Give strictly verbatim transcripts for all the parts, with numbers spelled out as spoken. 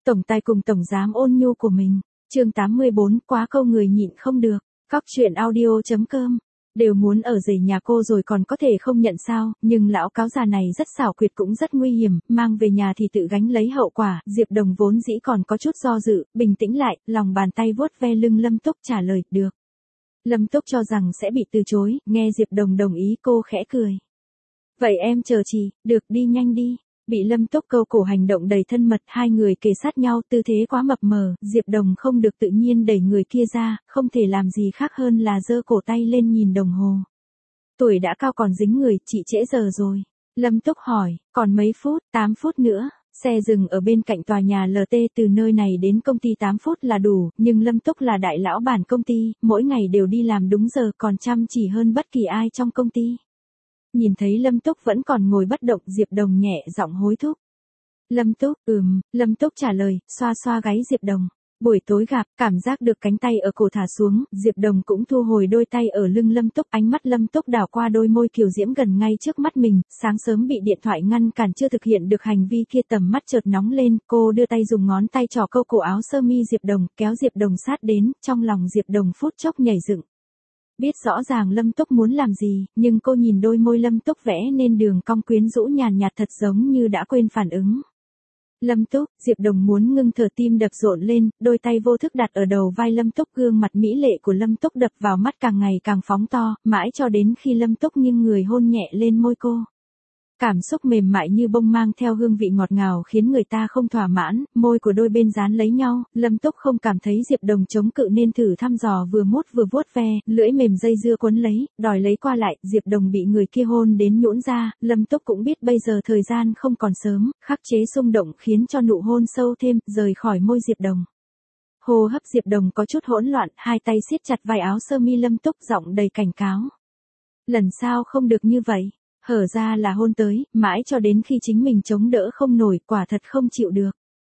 tổng tài cùng tổng giám ôn nhu của mình. Chương tám mươi bốn, quá câu người nhịn không được. Cóc truyện audio chấm com. Đều muốn ở rể nhà cô rồi còn có thể không nhận sao, nhưng lão cáo già này rất xảo quyệt cũng rất nguy hiểm, mang về nhà thì tự gánh lấy hậu quả. Diệp Đồng vốn dĩ còn có chút do dự, bình tĩnh lại, lòng bàn tay vuốt ve lưng Lâm Túc trả lời, được. Lâm Túc cho rằng sẽ bị từ chối, nghe Diệp Đồng đồng ý cô khẽ cười. Vậy em chờ chị, được, đi nhanh đi. Bị Lâm Túc câu cổ hành động đầy thân mật, hai người kề sát nhau, tư thế quá mập mờ, Diệp Đồng không được tự nhiên đẩy người kia ra, không thể làm gì khác hơn là giơ cổ tay lên nhìn đồng hồ. Tuổi đã cao còn dính người, chị trễ giờ rồi. Lâm Túc hỏi, còn mấy phút, tám phút nữa. Xe dừng ở bên cạnh tòa nhà lờ tê, từ nơi này đến công ty tám phút là đủ, nhưng Lâm Túc là đại lão bản công ty, mỗi ngày đều đi làm đúng giờ còn chăm chỉ hơn bất kỳ ai trong công ty. Nhìn thấy Lâm Túc vẫn còn ngồi bất động, Diệp Đồng nhẹ giọng hối thúc. Lâm Túc, ừm, Lâm Túc trả lời, xoa xoa gáy Diệp Đồng. Buổi tối gặp, cảm giác được cánh tay ở cổ thả xuống, Diệp Đồng cũng thu hồi đôi tay ở lưng Lâm Túc, ánh mắt Lâm Túc đảo qua đôi môi kiều diễm gần ngay trước mắt mình, sáng sớm bị điện thoại ngăn cản chưa thực hiện được hành vi kia, tầm mắt chợt nóng lên, cô đưa tay dùng ngón tay trỏ câu cổ áo sơ mi Diệp Đồng, kéo Diệp Đồng sát đến, trong lòng Diệp Đồng phút chốc nhảy dựng. Biết rõ ràng Lâm Túc muốn làm gì, nhưng cô nhìn đôi môi Lâm Túc vẽ nên đường cong quyến rũ nhàn nhạt thật giống như đã quên phản ứng. Lâm Túc, Diệp Đồng muốn ngưng thở, tim đập rộn lên, đôi tay vô thức đặt ở đầu vai Lâm Túc, gương mặt mỹ lệ của Lâm Túc đập vào mắt càng ngày càng phóng to, mãi cho đến khi Lâm Túc nghiêng người hôn nhẹ lên môi cô. Cảm xúc mềm mại như bông mang theo hương vị ngọt ngào khiến người ta không thỏa mãn, môi của đôi bên dán lấy nhau, Lâm Túc không cảm thấy Diệp Đồng chống cự nên thử thăm dò vừa mút vừa vuốt ve, lưỡi mềm dây dưa quấn lấy, đòi lấy qua lại, Diệp Đồng bị người kia hôn đến nhũn ra, Lâm Túc cũng biết bây giờ thời gian không còn sớm, khắc chế xung động khiến cho nụ hôn sâu thêm, rời khỏi môi Diệp Đồng. Hô hấp Diệp Đồng có chút hỗn loạn, hai tay siết chặt vai áo sơ mi Lâm Túc, giọng đầy cảnh cáo. Lần sau không được như vậy. Hở ra là hôn tới, mãi cho đến khi chính mình chống đỡ không nổi, quả thật không chịu được.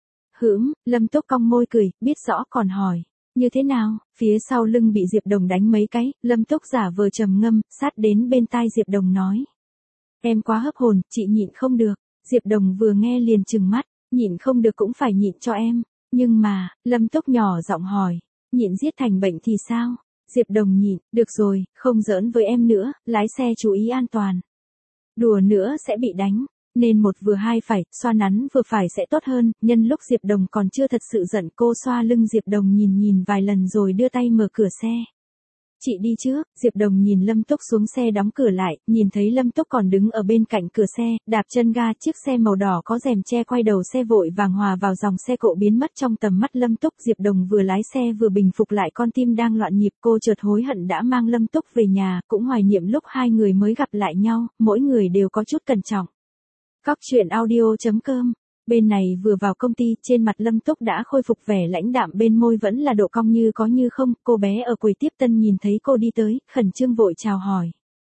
Hửm, Lâm Túc cong môi cười, biết rõ còn hỏi. Như thế nào? Phía sau lưng bị Diệp Đồng đánh mấy cái, Lâm Túc giả vờ trầm ngâm, sát đến bên tai Diệp Đồng nói. Em quá hấp hồn, chị nhịn không được. Diệp Đồng vừa nghe liền trừng mắt, nhịn không được cũng phải nhịn cho em. Nhưng mà, Lâm Túc nhỏ giọng hỏi, nhịn giết thành bệnh thì sao? Diệp Đồng nhịn, được rồi, không giỡn với em nữa, lái xe chú ý an toàn. Đùa nữa sẽ bị đánh, nên một vừa hai phải, xoa nắn vừa phải sẽ tốt hơn, nhân lúc Diệp Đồng còn chưa thật sự giận cô xoa lưng Diệp Đồng nhìn nhìn vài lần rồi đưa tay mở cửa xe. Chị đi trước, Diệp Đồng nhìn Lâm Túc xuống xe đóng cửa lại, nhìn thấy Lâm Túc còn đứng ở bên cạnh cửa xe, đạp chân ga, chiếc xe màu đỏ có rèm che quay đầu xe vội vàng hòa vào dòng xe cộ biến mất trong tầm mắt Lâm Túc. Diệp Đồng vừa lái xe vừa bình phục lại con tim đang loạn nhịp, cô chợt hối hận đã mang Lâm Túc về nhà, cũng hoài niệm lúc hai người mới gặp lại nhau, mỗi người đều có chút cẩn trọng. Cóc truyện audio chấm com. Bên này vừa vào công ty, trên mặt Lâm Túc đã khôi phục vẻ lãnh đạm, bên môi vẫn là độ cong như có như không, cô bé ở quầy tiếp tân nhìn thấy cô đi tới, khẩn trương vội chào hỏi.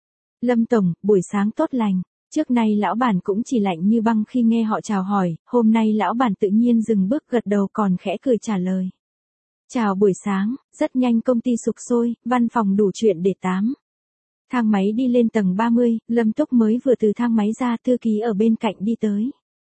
Lâm Tổng, buổi sáng tốt lành. Trước nay lão bản cũng chỉ lạnh như băng khi nghe họ chào hỏi, hôm nay lão bản tự nhiên dừng bước gật đầu còn khẽ cười trả lời. Chào buổi sáng, rất nhanh công ty sục sôi, văn phòng đủ chuyện để tám. Thang máy đi lên tầng ba mươi, Lâm Túc mới vừa từ thang máy ra, thư ký ở bên cạnh đi tới.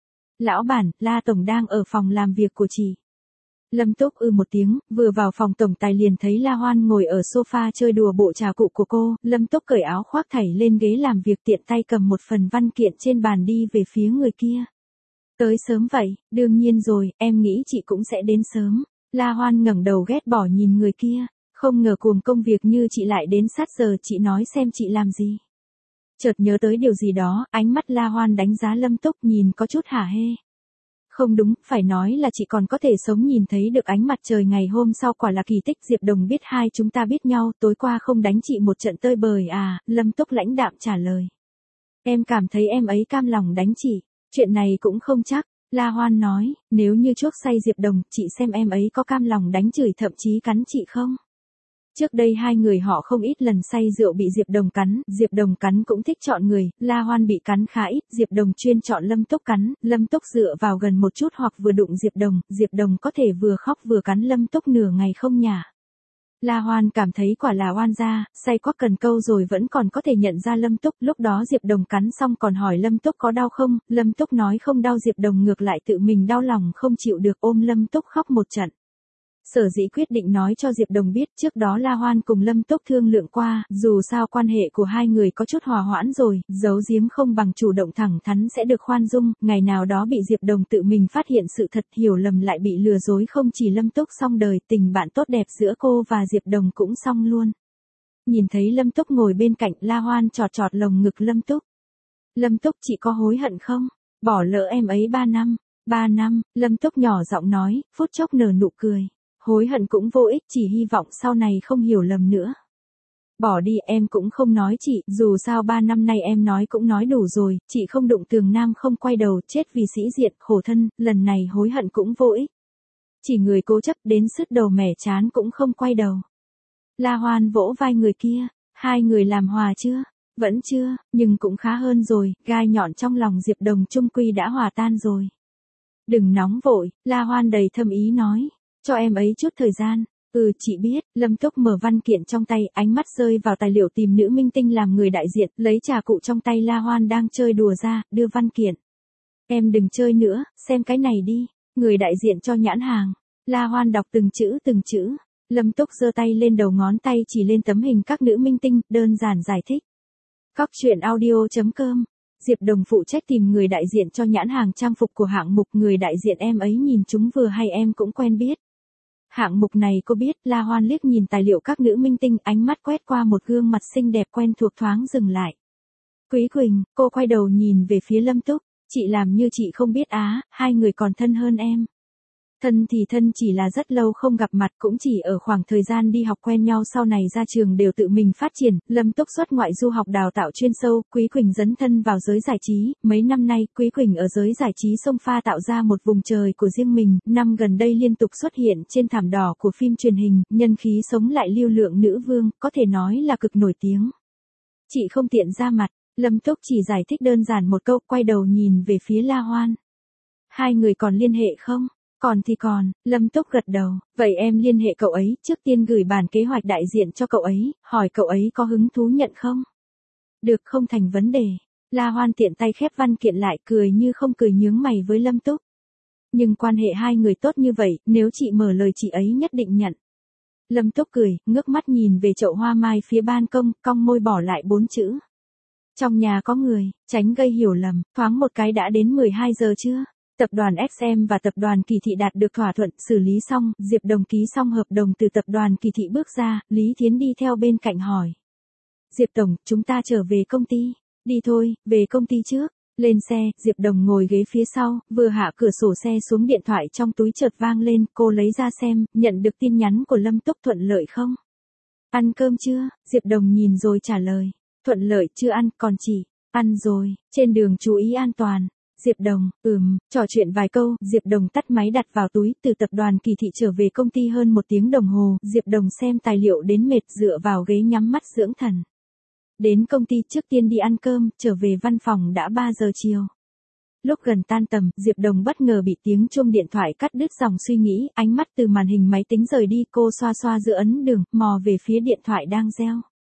Lão bản, La Tổng đang ở phòng làm việc của chị. Lâm Túc ư một tiếng, vừa vào phòng tổng tài liền thấy La Hoan ngồi ở sofa chơi đùa bộ trà cụ của cô, Lâm Túc cởi áo khoác thảy lên ghế làm việc, tiện tay cầm một phần văn kiện trên bàn đi về phía người kia. Tới sớm vậy, đương nhiên rồi, em nghĩ chị cũng sẽ đến sớm. La Hoan ngẩng đầu ghét bỏ nhìn người kia, không ngờ cuồng công việc như chị lại đến sát giờ, chị nói xem chị làm gì. Chợt nhớ tới điều gì đó, ánh mắt La Hoan đánh giá Lâm Túc nhìn có chút hả hê. Không đúng, phải nói là chị còn có thể sống nhìn thấy được ánh mặt trời ngày hôm sau, quả là kỳ tích. Diệp Đồng biết hai chúng ta biết nhau, tối qua không đánh chị một trận tơi bời à, Lâm Túc lãnh đạm trả lời. Em cảm thấy em ấy cam lòng đánh chị, chuyện này cũng không chắc, La Hoan nói, nếu như chuốc say Diệp Đồng, chị xem em ấy có cam lòng đánh chửi thậm chí cắn chị không? Trước đây hai người họ không ít lần say rượu bị Diệp Đồng cắn, Diệp Đồng cắn cũng thích chọn người, La Hoan bị cắn khá ít, Diệp Đồng chuyên chọn Lâm Túc cắn, Lâm Túc dựa vào gần một chút hoặc vừa đụng Diệp Đồng, Diệp Đồng có thể vừa khóc vừa cắn Lâm Túc nửa ngày không nhả. La Hoan cảm thấy quả là oan gia, say quắc cần câu rồi vẫn còn có thể nhận ra Lâm Túc, lúc đó Diệp Đồng cắn xong còn hỏi Lâm Túc có đau không, Lâm Túc nói không đau, Diệp Đồng ngược lại tự mình đau lòng không chịu được ôm Lâm Túc khóc một trận. Sở dĩ quyết định nói cho Diệp Đồng biết, trước đó La Hoan cùng Lâm Túc thương lượng qua, dù sao quan hệ của hai người có chút hòa hoãn rồi, giấu giếm không bằng chủ động thẳng thắn sẽ được khoan dung, ngày nào đó bị Diệp Đồng tự mình phát hiện sự thật, hiểu lầm lại bị lừa dối, không chỉ Lâm Túc xong đời, tình bạn tốt đẹp giữa cô và Diệp Đồng cũng xong luôn. Nhìn thấy Lâm Túc ngồi bên cạnh, La Hoan chọt chọt lồng ngực Lâm Túc. Lâm Túc, chị có hối hận không? Bỏ lỡ em ấy ba năm. Ba năm, Lâm Túc nhỏ giọng nói, phút chốc nở nụ cười. Hối hận cũng vô ích, chỉ hy vọng sau này không hiểu lầm nữa. Bỏ đi, em cũng không nói chị, dù sao ba năm nay em nói cũng nói đủ rồi, chị không đụng tường nam không quay đầu, chết vì sĩ diện, khổ thân, lần này hối hận cũng vô ích. Chỉ người cố chấp đến sứt đầu mẻ chán cũng không quay đầu. La Hoan vỗ vai người kia, hai người làm hòa chưa? Vẫn chưa, nhưng cũng khá hơn rồi, gai nhọn trong lòng Diệp Đồng chung quy đã hòa tan rồi. Đừng nóng vội, La Hoan đầy thâm ý nói. Cho em ấy chút thời gian. Ừ, chị biết. Lâm Túc mở văn kiện trong tay, ánh mắt rơi vào tài liệu tìm nữ minh tinh làm người đại diện, lấy trà cụ trong tay La Hoan đang chơi đùa ra, đưa văn kiện. Em đừng chơi nữa, xem cái này đi. Người đại diện cho nhãn hàng. La Hoan đọc từng chữ từng chữ. Lâm Túc giơ tay lên đầu ngón tay chỉ lên tấm hình các nữ minh tinh, đơn giản giải thích. Cóc truyện audio chấm com. Diệp Đồng phụ trách tìm người đại diện cho nhãn hàng trang phục của hạng mục, người đại diện em ấy nhìn chúng vừa hay em cũng quen biết. Hạng mục này cô biết, La Hoan liếc nhìn tài liệu các nữ minh tinh, ánh mắt quét qua một gương mặt xinh đẹp quen thuộc thoáng dừng lại. Quý Quỳnh, cô quay đầu nhìn về phía Lâm Túc, chị làm như chị không biết á, hai người còn thân hơn em. Thân thì thân, chỉ là rất lâu không gặp mặt, cũng chỉ ở khoảng thời gian đi học quen nhau, sau này ra trường đều tự mình phát triển. Lâm Túc xuất ngoại du học đào tạo chuyên sâu, Quý Quỳnh dấn thân vào giới giải trí, mấy năm nay Quý Quỳnh ở giới giải trí xông pha tạo ra một vùng trời của riêng mình, năm gần đây liên tục xuất hiện trên thảm đỏ của phim truyền hình, nhân khí sống lại lưu lượng nữ vương, có thể nói là cực nổi tiếng. Chị không tiện ra mặt, Lâm Túc chỉ giải thích đơn giản một câu, quay đầu nhìn về phía La Hoan. Hai người còn liên hệ không? Còn thì còn, Lâm Túc gật đầu, vậy em liên hệ cậu ấy, trước tiên gửi bản kế hoạch đại diện cho cậu ấy, hỏi cậu ấy có hứng thú nhận không? Được, không thành vấn đề. La Hoan tiện tay khép văn kiện lại, cười như không cười, nhướng mày với Lâm Túc. Nhưng quan hệ hai người tốt như vậy, nếu chị mở lời chị ấy nhất định nhận. Lâm Túc cười, ngước mắt nhìn về chậu hoa mai phía ban công, cong môi bỏ lại bốn chữ. Trong nhà có người, tránh gây hiểu lầm, thoáng một cái đã đến mười hai giờ chưa? Tập đoàn ét em và tập đoàn Kỳ Thị đạt được thỏa thuận, xử lý xong, Diệp Đồng ký xong hợp đồng từ tập đoàn Kỳ Thị bước ra, Lý Thiến đi theo bên cạnh hỏi. Diệp Tổng, chúng ta trở về công ty. Đi thôi, về công ty trước. Lên xe, Diệp Đồng ngồi ghế phía sau, vừa hạ cửa sổ xe xuống, điện thoại trong túi chợt vang lên, cô lấy ra xem, nhận được tin nhắn của Lâm Túc, thuận lợi không? Ăn cơm chưa? Diệp Đồng nhìn rồi trả lời. Thuận lợi, chưa ăn, còn chị. Ăn rồi, trên đường chú ý an toàn. Diệp Đồng, ừm, trò chuyện vài câu, Diệp Đồng tắt máy đặt vào túi, từ tập đoàn Kỳ Thị trở về công ty hơn một tiếng đồng hồ, Diệp Đồng xem tài liệu đến mệt, dựa vào ghế nhắm mắt dưỡng thần. Đến công ty trước tiên đi ăn cơm, trở về văn phòng đã ba giờ chiều. Lúc gần tan tầm, Diệp Đồng bất ngờ bị tiếng chuông điện thoại cắt đứt dòng suy nghĩ, ánh mắt từ màn hình máy tính rời đi, cô xoa xoa giữa ấn đường, mò về phía điện thoại đang reo.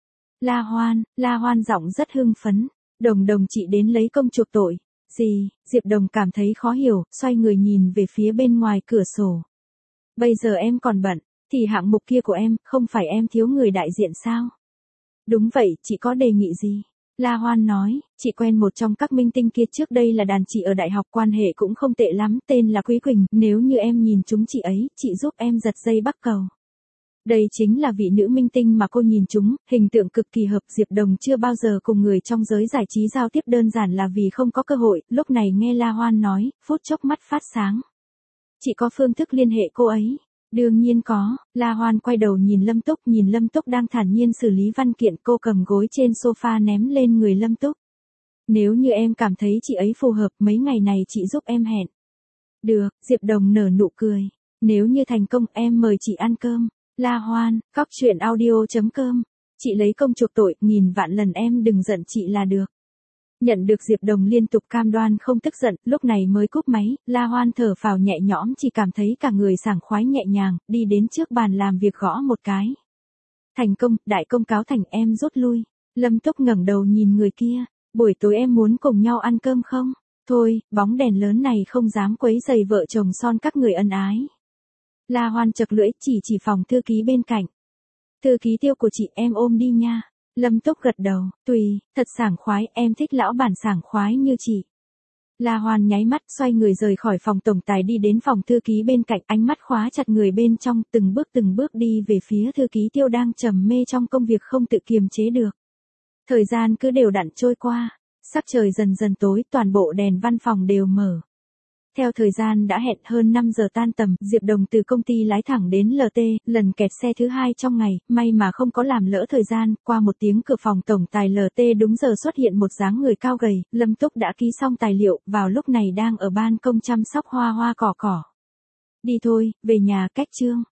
La Hoan, La Hoan giọng rất hưng phấn, Đồng Đồng chị đến lấy công chuộc tội. Gì? Diệp Đồng cảm thấy khó hiểu, xoay người nhìn về phía bên ngoài cửa sổ. Bây giờ em còn bận, thì hạng mục kia của em, không phải em thiếu người đại diện sao? Đúng vậy, chị có đề nghị gì? La Hoan nói, chị quen một trong các minh tinh kia trước đây là đàn chị ở đại học, quan hệ cũng không tệ lắm, tên là Quý Quỳnh, nếu như em nhìn chúng chị ấy, chị giúp em giật dây bắt cầu. Đây chính là vị nữ minh tinh mà cô nhìn chúng, hình tượng cực kỳ hợp. Diệp Đồng chưa bao giờ cùng người trong giới giải trí giao tiếp, đơn giản là vì không có cơ hội, lúc này nghe La Hoan nói, phút chốc mắt phát sáng. Chị có phương thức liên hệ cô ấy? Đương nhiên có. La Hoan quay đầu nhìn Lâm Túc, nhìn Lâm Túc đang thản nhiên xử lý văn kiện, cô cầm gối trên sofa ném lên người Lâm Túc. Nếu như em cảm thấy chị ấy phù hợp, mấy ngày này chị giúp em hẹn. Được, Diệp Đồng nở nụ cười. Nếu như thành công, em mời chị ăn cơm. La Hoan, cóc truyện audio chấm com. Chị lấy công chuộc tội, nghìn vạn lần em đừng giận chị là được. Nhận được Diệp Đồng liên tục cam đoan không tức giận, lúc này mới cúp máy, La Hoan thở phào nhẹ nhõm, chỉ cảm thấy cả người sảng khoái nhẹ nhàng, đi đến trước bàn làm việc gõ một cái. Thành công, đại công cáo thành, em rút lui. Lâm Túc ngẩng đầu nhìn người kia, buổi tối em muốn cùng nhau ăn cơm không? Thôi, bóng đèn lớn này không dám quấy rầy vợ chồng son các người ân ái. La Hoan chật lưỡi, chỉ chỉ phòng thư ký bên cạnh. Thư ký Tiêu của chị em ôm đi nha. Lâm Túc gật đầu, tùy, thật sảng khoái, em thích lão bản sảng khoái như chị. La Hoan nháy mắt xoay người rời khỏi phòng tổng tài đi đến phòng thư ký bên cạnh, ánh mắt khóa chặt người bên trong, từng bước từng bước đi về phía thư ký Tiêu đang trầm mê trong công việc không tự kiềm chế được. Thời gian cứ đều đặn trôi qua, sắc trời dần dần tối, toàn bộ đèn văn phòng đều mở. Theo thời gian đã hẹn hơn năm giờ tan tầm, Diệp Đồng từ công ty lái thẳng đến lờ tê, lần kẹt xe thứ hai trong ngày, may mà không có làm lỡ thời gian, qua một tiếng cửa phòng tổng tài lờ tê đúng giờ xuất hiện một dáng người cao gầy, Lâm Túc đã ký xong tài liệu, vào lúc này đang ở ban công chăm sóc hoa hoa cỏ cỏ. Đi thôi, về nhà, cách Trương.